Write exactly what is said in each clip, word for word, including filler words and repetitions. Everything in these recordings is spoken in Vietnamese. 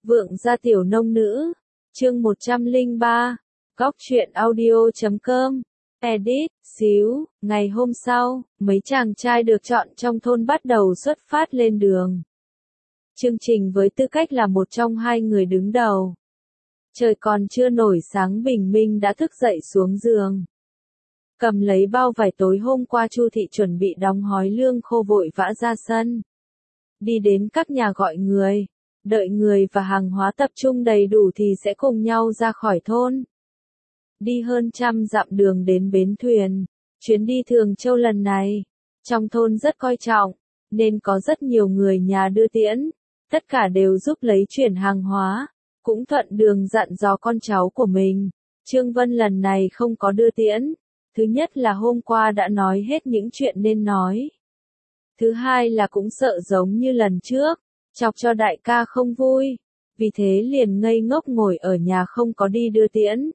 Vượng gia tiểu nông nữ, chương một trăm lẻ ba, góc truyện audio chấm com, edit, xíu, ngày hôm sau, mấy chàng trai được chọn trong thôn bắt đầu xuất phát lên đường. Chương trình với tư cách là một trong hai người đứng đầu. Trời còn chưa nổi sáng bình minh đã thức dậy xuống giường. Cầm lấy bao vải tối hôm qua Chu thị chuẩn bị đóng hói lương khô vội vã ra sân. Đi đến các nhà gọi người. Đợi người và hàng hóa tập trung đầy đủ thì sẽ cùng nhau ra khỏi thôn. Đi hơn trăm dặm đường đến bến thuyền. Chuyến đi Thường Châu lần này, trong thôn rất coi trọng, nên có rất nhiều người nhà đưa tiễn. Tất cả đều giúp lấy chuyển hàng hóa, cũng thuận đường dặn dò con cháu của mình. Trương Vân lần này không có đưa tiễn. Thứ nhất là hôm qua đã nói hết những chuyện nên nói. Thứ hai là cũng sợ giống như lần trước, chọc cho đại ca không vui, vì thế liền ngây ngốc ngồi ở nhà không có đi đưa tiễn.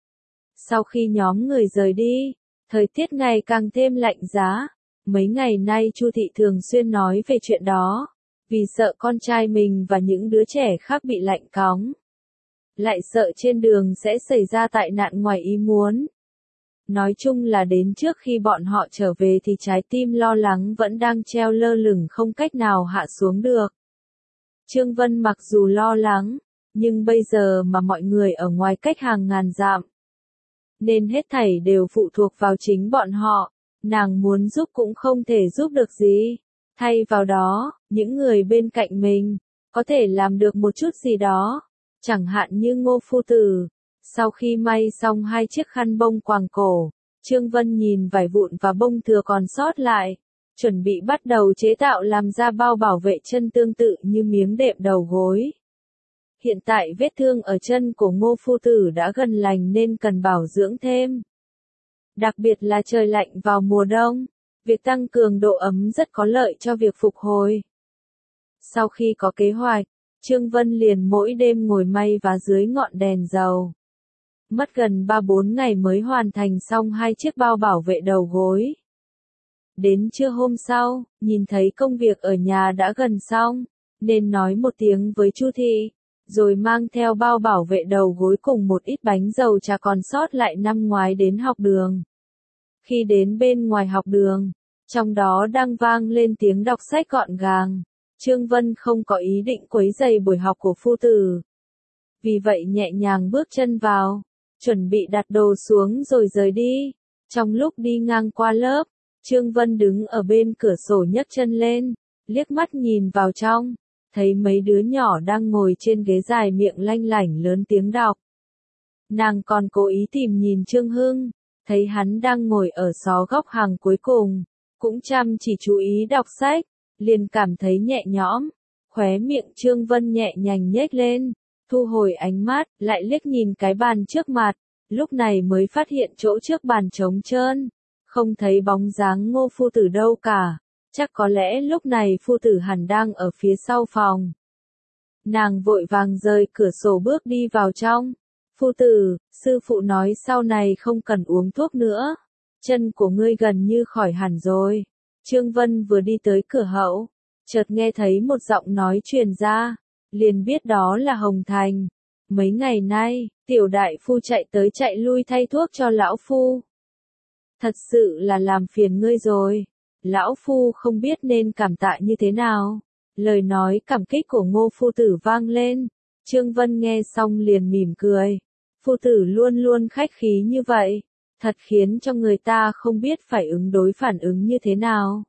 Sau khi nhóm người rời đi, thời tiết ngày càng thêm lạnh giá, mấy ngày nay Chu thị thường xuyên nói về chuyện đó, vì sợ con trai mình và những đứa trẻ khác bị lạnh cóng. Lại sợ trên đường sẽ xảy ra tai nạn ngoài ý muốn. Nói chung là đến trước khi bọn họ trở về thì trái tim lo lắng vẫn đang treo lơ lửng không cách nào hạ xuống được. Trương Vân mặc dù lo lắng, nhưng bây giờ mà mọi người ở ngoài cách hàng ngàn dặm, nên hết thảy đều phụ thuộc vào chính bọn họ, nàng muốn giúp cũng không thể giúp được gì. Thay vào đó, những người bên cạnh mình, có thể làm được một chút gì đó, chẳng hạn như Ngô phu tử. Sau khi may xong hai chiếc khăn bông quàng cổ, Trương Vân nhìn vải vụn và bông thừa còn sót lại, chuẩn bị bắt đầu chế tạo làm ra bao bảo vệ chân tương tự như miếng đệm đầu gối. Hiện tại vết thương ở chân của Ngô phu tử đã gần lành nên cần bảo dưỡng thêm. Đặc biệt là trời lạnh vào mùa đông, việc tăng cường độ ấm rất có lợi cho việc phục hồi. Sau khi có kế hoạch, Trương Vân liền mỗi đêm ngồi may vá dưới ngọn đèn dầu. Mất gần ba bốn ngày mới hoàn thành xong hai chiếc bao bảo vệ đầu gối. Đến trưa hôm sau, nhìn thấy công việc ở nhà đã gần xong, nên nói một tiếng với Chu thị, rồi mang theo bao bảo vệ đầu gối cùng một ít bánh dầu trà còn sót lại năm ngoái đến học đường. Khi đến bên ngoài học đường, trong đó đang vang lên tiếng đọc sách gọn gàng, Trương Vân không có ý định quấy rầy buổi học của phu tử. Vì vậy nhẹ nhàng bước chân vào, chuẩn bị đặt đồ xuống rồi rời đi. Trong lúc đi ngang qua lớp, Trương Vân đứng ở bên cửa sổ nhấc chân lên, liếc mắt nhìn vào trong, thấy mấy đứa nhỏ đang ngồi trên ghế dài miệng lanh lảnh lớn tiếng đọc. Nàng còn cố ý tìm nhìn Trương Hưng, thấy hắn đang ngồi ở xó góc hàng cuối cùng, cũng chăm chỉ chú ý đọc sách, liền cảm thấy nhẹ nhõm, khóe miệng Trương Vân nhẹ nhàng nhếch lên, thu hồi ánh mắt, lại liếc nhìn cái bàn trước mặt, lúc này mới phát hiện chỗ trước bàn trống trơn, không thấy bóng dáng Ngô phu tử đâu cả, chắc có lẽ lúc này phu tử hẳn đang ở phía sau phòng. Nàng vội vàng rời cửa sổ bước đi vào trong. Phu tử, sư phụ nói sau này không cần uống thuốc nữa, chân của ngươi gần như khỏi hẳn rồi. Trương Vân vừa đi tới cửa hậu, chợt nghe thấy một giọng nói truyền ra, liền biết đó là Hồng Thành. Mấy ngày nay, tiểu đại phu chạy tới chạy lui thay thuốc cho lão phu. Thật sự là làm phiền ngươi rồi. Lão phu không biết nên cảm tạ như thế nào. Lời nói cảm kích của Ngô phu tử vang lên. Trương Vân nghe xong liền mỉm cười. Phu tử luôn luôn khách khí như vậy, thật khiến cho người ta không biết phải ứng đối phản ứng như thế nào.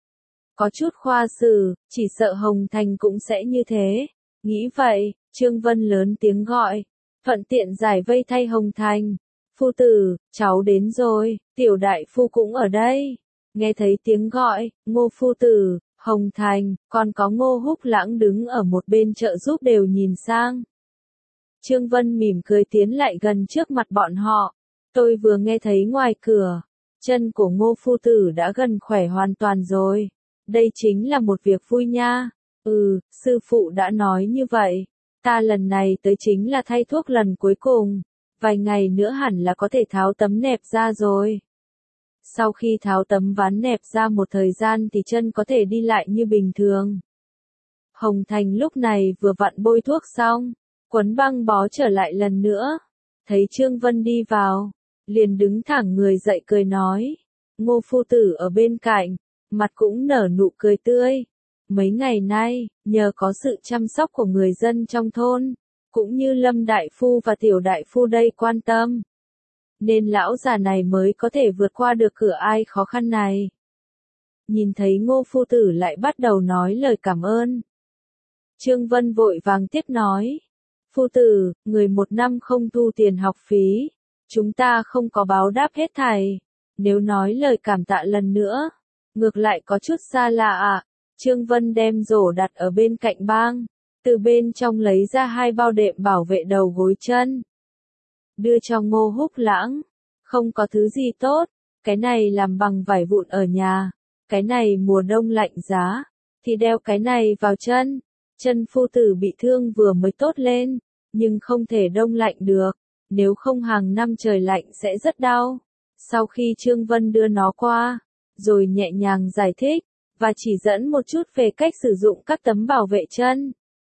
Có chút khoa xử, chỉ sợ Hồng Thành cũng sẽ như thế. Nghĩ vậy, Trương Vân lớn tiếng gọi, thuận tiện giải vây thay Hồng Thành. Phu tử, cháu đến rồi, tiểu đại phu cũng ở đây. Nghe thấy tiếng gọi, Ngô phu tử, Hồng Thành, còn có Ngô Húc Lãng đứng ở một bên trợ giúp đều nhìn sang. Trương Vân mỉm cười tiến lại gần trước mặt bọn họ. Tôi vừa nghe thấy ngoài cửa, chân của Ngô phu tử đã gần khỏe hoàn toàn rồi. Đây chính là một việc vui nha. Ừ, sư phụ đã nói như vậy. Ta lần này tới chính là thay thuốc lần cuối cùng. Vài ngày nữa hẳn là có thể tháo tấm nẹp ra rồi. Sau khi tháo tấm ván nẹp ra một thời gian thì chân có thể đi lại như bình thường. Hồng Thành lúc này vừa vặn bôi thuốc xong, quấn băng bó trở lại lần nữa. Thấy Trương Vân đi vào, liền đứng thẳng người dậy cười nói. Ngô phu tử ở bên cạnh, mặt cũng nở nụ cười tươi. Mấy ngày nay, nhờ có sự chăm sóc của người dân trong thôn, cũng như Lâm Đại Phu và Tiểu Đại Phu đây quan tâm, nên lão già này mới có thể vượt qua được cửa ai khó khăn này. Nhìn thấy Ngô phu tử lại bắt đầu nói lời cảm ơn. Trương Vân vội vàng tiếp nói. Phu tử, người một năm không thu tiền học phí, chúng ta không có báo đáp hết thầy. Nếu nói lời cảm tạ lần nữa, ngược lại có chút xa lạ ạ. Trương Vân đem rổ đặt ở bên cạnh bang, từ bên trong lấy ra hai bao đệm bảo vệ đầu gối chân. Đưa cho Ngô Húc Lãng, không có thứ gì tốt, cái này làm bằng vải vụn ở nhà, cái này mùa đông lạnh giá, thì đeo cái này vào chân. Chân phu tử bị thương vừa mới tốt lên, nhưng không thể đông lạnh được, nếu không hàng năm trời lạnh sẽ rất đau. Sau khi Trương Vân đưa nó qua, rồi nhẹ nhàng giải thích, và chỉ dẫn một chút về cách sử dụng các tấm bảo vệ chân.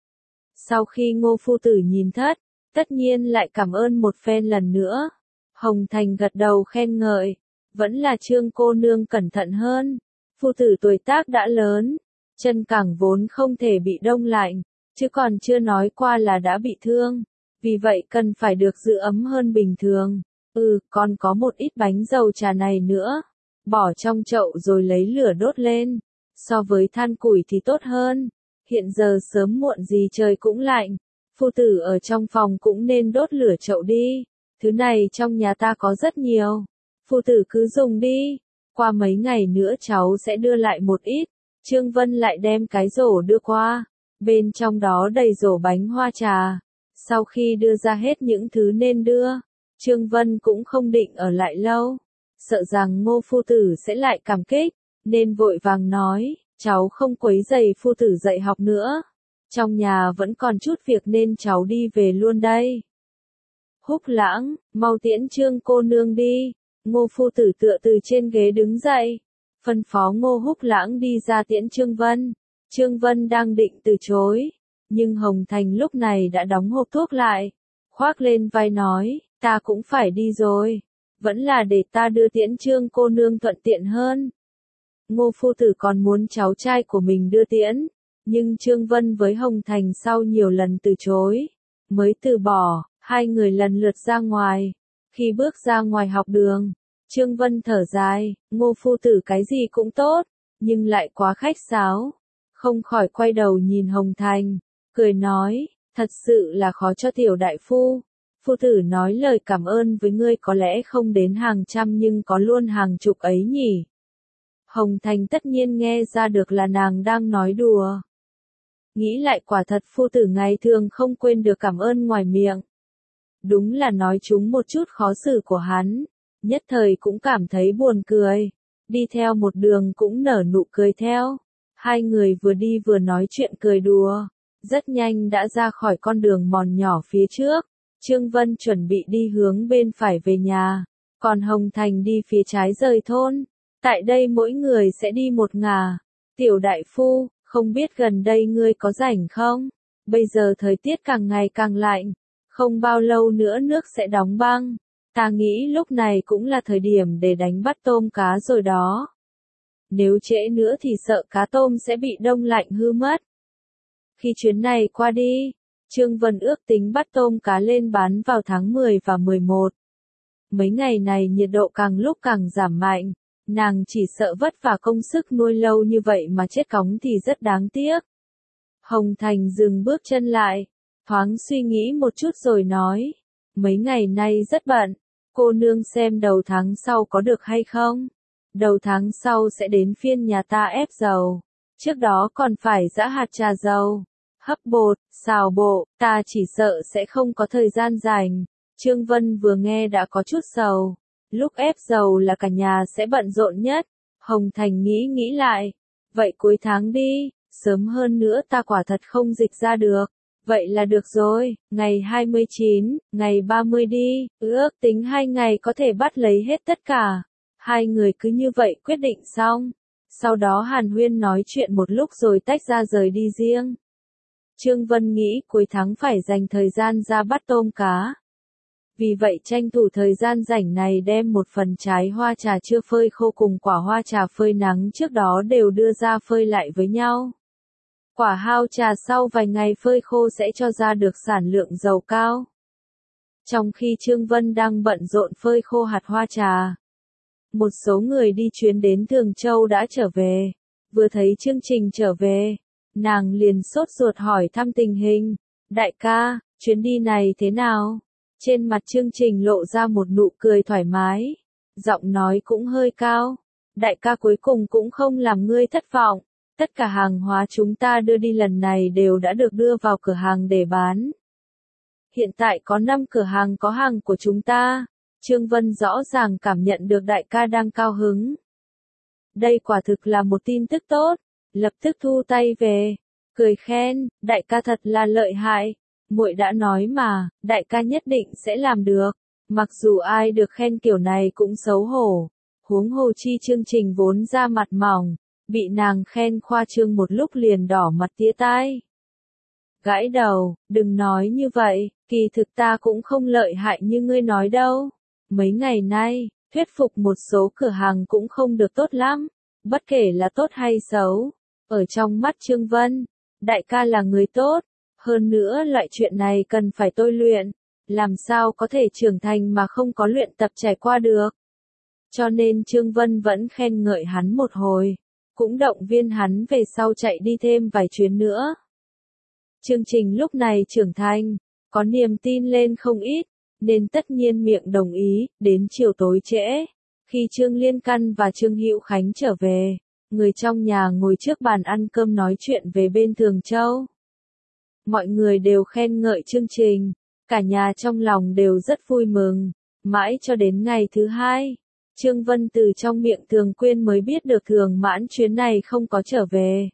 Sau khi Ngô phu tử nhìn thất, tất nhiên lại cảm ơn một phen lần nữa. Hồng Thành gật đầu khen ngợi, vẫn là Trương cô nương cẩn thận hơn. Phu tử tuổi tác đã lớn, chân cẳng vốn không thể bị đông lạnh, chứ còn chưa nói qua là đã bị thương, vì vậy cần phải được giữ ấm hơn bình thường. Ừ, còn có một ít bánh dầu trà này nữa, bỏ trong chậu rồi lấy lửa đốt lên, so với than củi thì tốt hơn. Hiện giờ sớm muộn gì trời cũng lạnh, phu tử ở trong phòng cũng nên đốt lửa chậu đi, thứ này trong nhà ta có rất nhiều, phu tử cứ dùng đi, qua mấy ngày nữa cháu sẽ đưa lại một ít. Trương Vân lại đem cái rổ đưa qua, bên trong đó đầy rổ bánh hoa trà. Sau khi đưa ra hết những thứ nên đưa, Trương Vân cũng không định ở lại lâu, sợ rằng Ngô phu tử sẽ lại cảm kích, nên vội vàng nói, cháu không quấy rầy phu tử dạy học nữa, trong nhà vẫn còn chút việc nên cháu đi về luôn đây. Húc Lãng, mau tiễn Trương cô nương đi. Ngô phu tử tựa từ trên ghế đứng dậy, phân phó Ngô Húc Lãng đi ra tiễn Trương Vân. Trương Vân đang định từ chối, nhưng Hồng Thành lúc này đã đóng hộp thuốc lại, khoác lên vai nói, ta cũng phải đi rồi, vẫn là để ta đưa tiễn Trương cô nương thuận tiện hơn. Ngô phu tử còn muốn cháu trai của mình đưa tiễn, nhưng Trương Vân với Hồng Thành sau nhiều lần từ chối, mới từ bỏ. Hai người lần lượt ra ngoài. Khi bước ra ngoài học đường, Trương Vân thở dài, Ngô phu tử cái gì cũng tốt, nhưng lại quá khách sáo. Không khỏi quay đầu nhìn Hồng Thành, cười nói, thật sự là khó cho Tiểu đại phu. Phu tử nói lời cảm ơn với ngươi có lẽ không đến hàng trăm nhưng có luôn hàng chục ấy nhỉ. Hồng Thành tất nhiên nghe ra được là nàng đang nói đùa. Nghĩ lại quả thật phu tử ngày thường không quên được cảm ơn ngoài miệng. Đúng là nói chúng một chút khó xử của hắn, nhất thời cũng cảm thấy buồn cười, đi theo một đường cũng nở nụ cười theo. Hai người vừa đi vừa nói chuyện cười đùa, rất nhanh đã ra khỏi con đường mòn nhỏ phía trước. Trương Vân chuẩn bị đi hướng bên phải về nhà, còn Hồng Thành đi phía trái rời thôn. Tại đây mỗi người sẽ đi một ngả. Tiểu đại phu, không biết gần đây ngươi có rảnh không? Bây giờ thời tiết càng ngày càng lạnh, không bao lâu nữa nước sẽ đóng băng. Ta nghĩ lúc này cũng là thời điểm để đánh bắt tôm cá rồi đó. Nếu trễ nữa thì sợ cá tôm sẽ bị đông lạnh hư mất. Khi chuyến này qua đi, Trương Vân ước tính bắt tôm cá lên bán vào tháng mười và mười một. Mấy ngày này nhiệt độ càng lúc càng giảm mạnh, nàng chỉ sợ vất vả công sức nuôi lâu như vậy mà chết cóng thì rất đáng tiếc. Hồng Thành dừng bước chân lại, thoáng suy nghĩ một chút rồi nói, mấy ngày nay rất bận, cô nương xem đầu tháng sau có được hay không? Đầu tháng sau sẽ đến phiên nhà ta ép dầu, trước đó còn phải giã hạt trà dầu, hấp bột, xào bộ, ta chỉ sợ sẽ không có thời gian rảnh. Trương Vân vừa nghe đã có chút sầu, lúc ép dầu là cả nhà sẽ bận rộn nhất. Hồng Thành nghĩ nghĩ lại, vậy cuối tháng đi, sớm hơn nữa ta quả thật không dịch ra được. Vậy là được rồi, ngày hai mươi chín, ngày ba mươi đi, ước tính hai ngày có thể bắt lấy hết tất cả. Hai người cứ như vậy quyết định xong. Sau đó Hàn Huyên nói chuyện một lúc rồi tách ra rời đi riêng. Trương Vân nghĩ cuối tháng phải dành thời gian ra bắt tôm cá. Vì vậy tranh thủ thời gian rảnh này đem một phần trái hoa trà chưa phơi khô cùng quả hoa trà phơi nắng trước đó đều đưa ra phơi lại với nhau. Quả hao trà sau vài ngày phơi khô sẽ cho ra được sản lượng dầu cao. Trong khi Trương Vân đang bận rộn phơi khô hạt hoa trà, một số người đi chuyến đến Thường Châu đã trở về. Vừa thấy chương trình trở về, nàng liền sốt ruột hỏi thăm tình hình. Đại ca, chuyến đi này thế nào? Trên mặt chương trình lộ ra một nụ cười thoải mái. Giọng nói cũng hơi cao. Đại ca cuối cùng cũng không làm ngươi thất vọng. Tất cả hàng hóa chúng ta đưa đi lần này đều đã được đưa vào cửa hàng để bán. Hiện tại có năm cửa hàng có hàng của chúng ta. Trương Vân rõ ràng cảm nhận được đại ca đang cao hứng. Đây quả thực là một tin tức tốt. Lập tức thu tay về. Cười khen, đại ca thật là lợi hại. Muội đã nói mà, đại ca nhất định sẽ làm được. Mặc dù ai được khen kiểu này cũng xấu hổ. Huống hồ chi chương trình vốn ra mặt mỏng. Bị nàng khen khoa trương một lúc liền đỏ mặt tía tai. Gãi đầu, đừng nói như vậy, kỳ thực ta cũng không lợi hại như ngươi nói đâu. Mấy ngày nay, thuyết phục một số cửa hàng cũng không được tốt lắm. Bất kể là tốt hay xấu. Ở trong mắt Trương Vân, đại ca là người tốt. Hơn nữa loại chuyện này cần phải tôi luyện. Làm sao có thể trưởng thành mà không có luyện tập trải qua được. Cho nên Trương Vân vẫn khen ngợi hắn một hồi. Cũng động viên hắn về sau chạy đi thêm vài chuyến nữa. Chương trình lúc này trưởng thành, có niềm tin lên không ít, nên tất nhiên miệng đồng ý. Đến chiều tối trễ, khi Trương Liên Căn và Trương Hữu Khánh trở về, người trong nhà ngồi trước bàn ăn cơm nói chuyện về bên Thường Châu. Mọi người đều khen ngợi chương trình, cả nhà trong lòng đều rất vui mừng. Mãi cho đến ngày thứ hai, Trương Vân từ trong miệng Thường Quyên mới biết được Thường Mãn chuyến này không có trở về.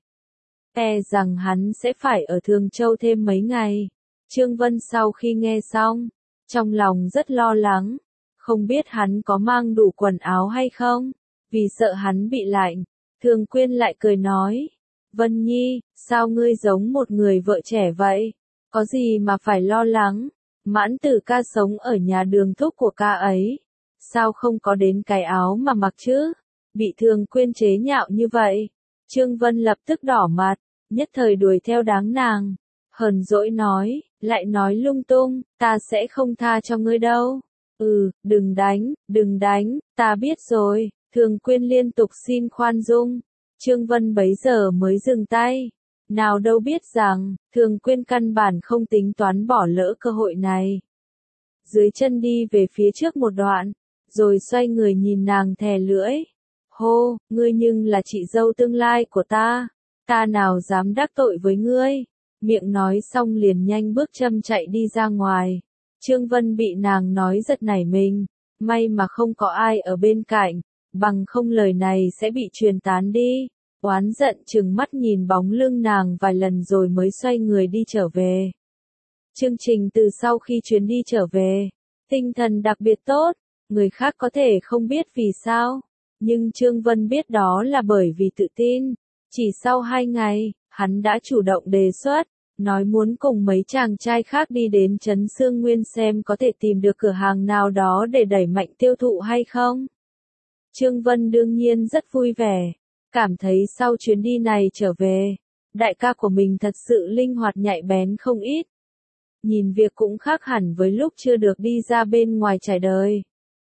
E rằng hắn sẽ phải ở Thường Châu thêm mấy ngày. Trương Vân sau khi nghe xong, trong lòng rất lo lắng, không biết hắn có mang đủ quần áo hay không, vì sợ hắn bị lạnh. Thường Quyên lại cười nói, Vân Nhi, sao ngươi giống một người vợ trẻ vậy? Có gì mà phải lo lắng? Mãn Tử ca sống ở nhà Đường thúc của ca ấy. Sao không có đến cái áo mà mặc chứ? Bị Thường Quyên chế nhạo như vậy. Trương Vân lập tức đỏ mặt, nhất thời đuổi theo đáng nàng. Hờn dỗi nói, lại nói lung tung, ta sẽ không tha cho ngươi đâu. Ừ, đừng đánh, đừng đánh, ta biết rồi. Thường Quyên liên tục xin khoan dung. Trương Vân bấy giờ mới dừng tay. Nào đâu biết rằng, Thường Quyên căn bản không tính toán bỏ lỡ cơ hội này. Dưới chân đi về phía trước một đoạn, rồi xoay người nhìn nàng thè lưỡi. Hô, ngươi nhưng là chị dâu tương lai của ta. Ta nào dám đắc tội với ngươi. Miệng nói xong liền nhanh bước châm chạy đi ra ngoài. Trương Vân bị nàng nói giật nảy mình. May mà không có ai ở bên cạnh. Bằng không lời này sẽ bị truyền tán đi. Oán giận trừng mắt nhìn bóng lưng nàng vài lần rồi mới xoay người đi trở về. Chương trình từ sau khi chuyến đi trở về, tinh thần đặc biệt tốt. Người khác có thể không biết vì sao, nhưng Trương Vân biết đó là bởi vì tự tin. Chỉ sau hai ngày, hắn đã chủ động đề xuất, nói muốn cùng mấy chàng trai khác đi đến Trấn Sương Nguyên xem có thể tìm được cửa hàng nào đó để đẩy mạnh tiêu thụ hay không. Trương Vân đương nhiên rất vui vẻ, cảm thấy sau chuyến đi này trở về, đại ca của mình thật sự linh hoạt nhạy bén không ít. Nhìn việc cũng khác hẳn với lúc chưa được đi ra bên ngoài trải đời.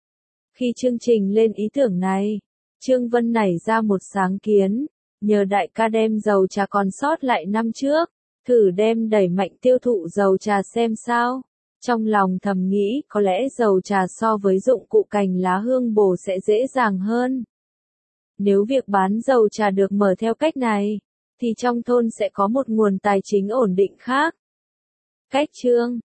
Khi chương trình lên ý tưởng này, Trương Vân nảy ra một sáng kiến, nhờ đại ca đem dầu trà còn sót lại năm trước, thử đem đẩy mạnh tiêu thụ dầu trà xem sao. Trong lòng thầm nghĩ có lẽ dầu trà so với dụng cụ cành lá hương bồ sẽ dễ dàng hơn. Nếu việc bán dầu trà được mở theo cách này, thì trong thôn sẽ có một nguồn tài chính ổn định khác. Cách chương